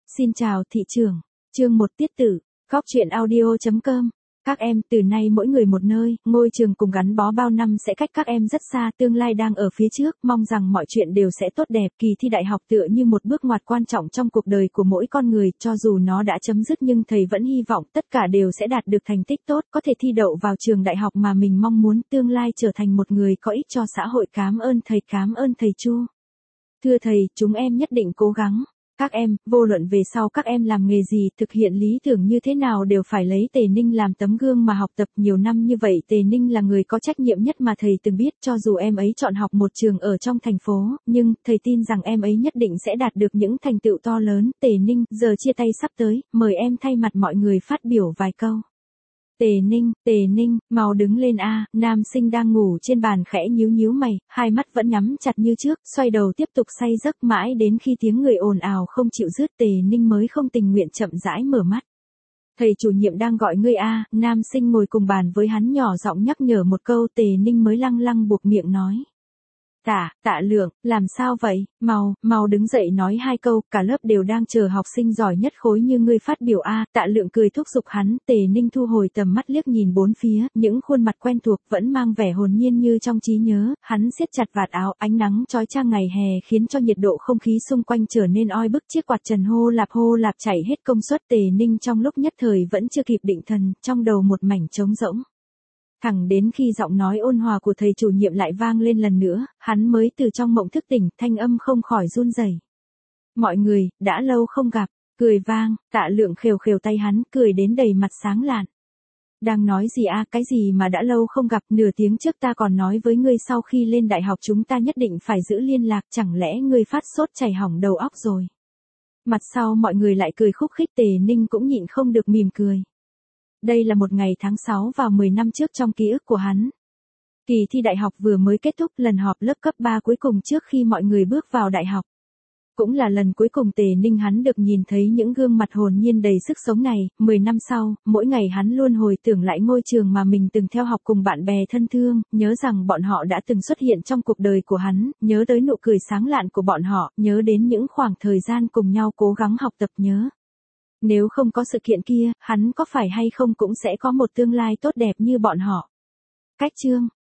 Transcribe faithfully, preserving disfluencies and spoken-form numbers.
Xin chào thị trường. Chương một tiết tử. Góc truyện audio chấm com. Các em, từ nay mỗi người một nơi, ngôi trường cùng gắn bó bao năm sẽ cách các em rất xa, tương lai đang ở phía trước, mong rằng mọi chuyện đều sẽ tốt đẹp. Kỳ thi đại học tựa như một bước ngoặt quan trọng trong cuộc đời của mỗi con người, cho dù nó đã chấm dứt nhưng thầy vẫn hy vọng tất cả đều sẽ đạt được thành tích tốt, có thể thi đậu vào trường đại học mà mình mong muốn, tương lai trở thành một người có ích cho xã hội. Cảm ơn thầy, cảm ơn thầy Chu. Thưa thầy, chúng em nhất định cố gắng. Các em, vô luận về sau các em làm nghề gì, thực hiện lý tưởng như thế nào đều phải lấy Tề Ninh làm tấm gương mà học tập. Nhiều năm như vậy Tề Ninh là người có trách nhiệm nhất mà thầy từng biết, cho dù em ấy chọn học một trường ở trong thành phố, nhưng thầy tin rằng em ấy nhất định sẽ đạt được những thành tựu to lớn. Tề Ninh, giờ chia tay sắp tới, mời em thay mặt mọi người phát biểu vài câu. Tề Ninh, Tề Ninh, mau đứng lên a. Nam sinh đang ngủ trên bàn khẽ nhíu nhíu mày, hai mắt vẫn nhắm chặt như trước, xoay đầu tiếp tục say giấc mãi đến khi tiếng người ồn ào không chịu dứt, Tề Ninh mới không tình nguyện chậm rãi mở mắt. Thầy chủ nhiệm đang gọi ngươi a. Nam sinh ngồi cùng bàn với hắn nhỏ giọng nhắc nhở một câu, Tề Ninh mới lăng lăng buộc miệng nói. Tạ, Tạ Lượng, làm sao vậy, mau, mau đứng dậy nói hai câu, cả lớp đều đang chờ học sinh giỏi nhất khối như ngươi phát biểu a. Tạ Lượng cười thúc giục hắn. Tề Ninh thu hồi tầm mắt liếc nhìn bốn phía, những khuôn mặt quen thuộc vẫn mang vẻ hồn nhiên như trong trí nhớ, hắn siết chặt vạt áo, ánh nắng chói chang ngày hè khiến cho nhiệt độ không khí xung quanh trở nên oi bức, chiếc quạt trần hô lạp hô lạp chạy hết công suất. Tề Ninh trong lúc nhất thời vẫn chưa kịp định thần, trong đầu một mảnh trống rỗng. Thẳng đến khi giọng nói ôn hòa của thầy chủ nhiệm lại vang lên lần nữa, hắn mới từ trong mộng thức tỉnh, thanh âm không khỏi run rẩy. Mọi người, đã lâu không gặp, cười vang, Tạ Lượng khều khều tay hắn, cười đến đầy mặt sáng lạn. Đang nói gì a? Cái gì mà đã lâu không gặp, nửa tiếng trước ta còn nói với ngươi sau khi lên đại học chúng ta nhất định phải giữ liên lạc, chẳng lẽ ngươi phát sốt chảy hỏng đầu óc rồi? Mặt sau mọi người lại cười khúc khích, Tề Ninh cũng nhịn không được mỉm cười. Đây là một ngày tháng sáu vào mười năm trước trong ký ức của hắn. Kỳ thi đại học vừa mới kết thúc, lần họp lớp cấp ba cuối cùng trước khi mọi người bước vào đại học. Cũng là lần cuối cùng Tề Ninh hắn được nhìn thấy những gương mặt hồn nhiên đầy sức sống này. Mười năm sau, mỗi ngày hắn luôn hồi tưởng lại ngôi trường mà mình từng theo học cùng bạn bè thân thương, nhớ rằng bọn họ đã từng xuất hiện trong cuộc đời của hắn, nhớ tới nụ cười sáng lạn của bọn họ, nhớ đến những khoảng thời gian cùng nhau cố gắng học tập, nhớ. Nếu không có sự kiện kia, hắn có phải hay không cũng sẽ có một tương lai tốt đẹp như bọn họ. Cách chương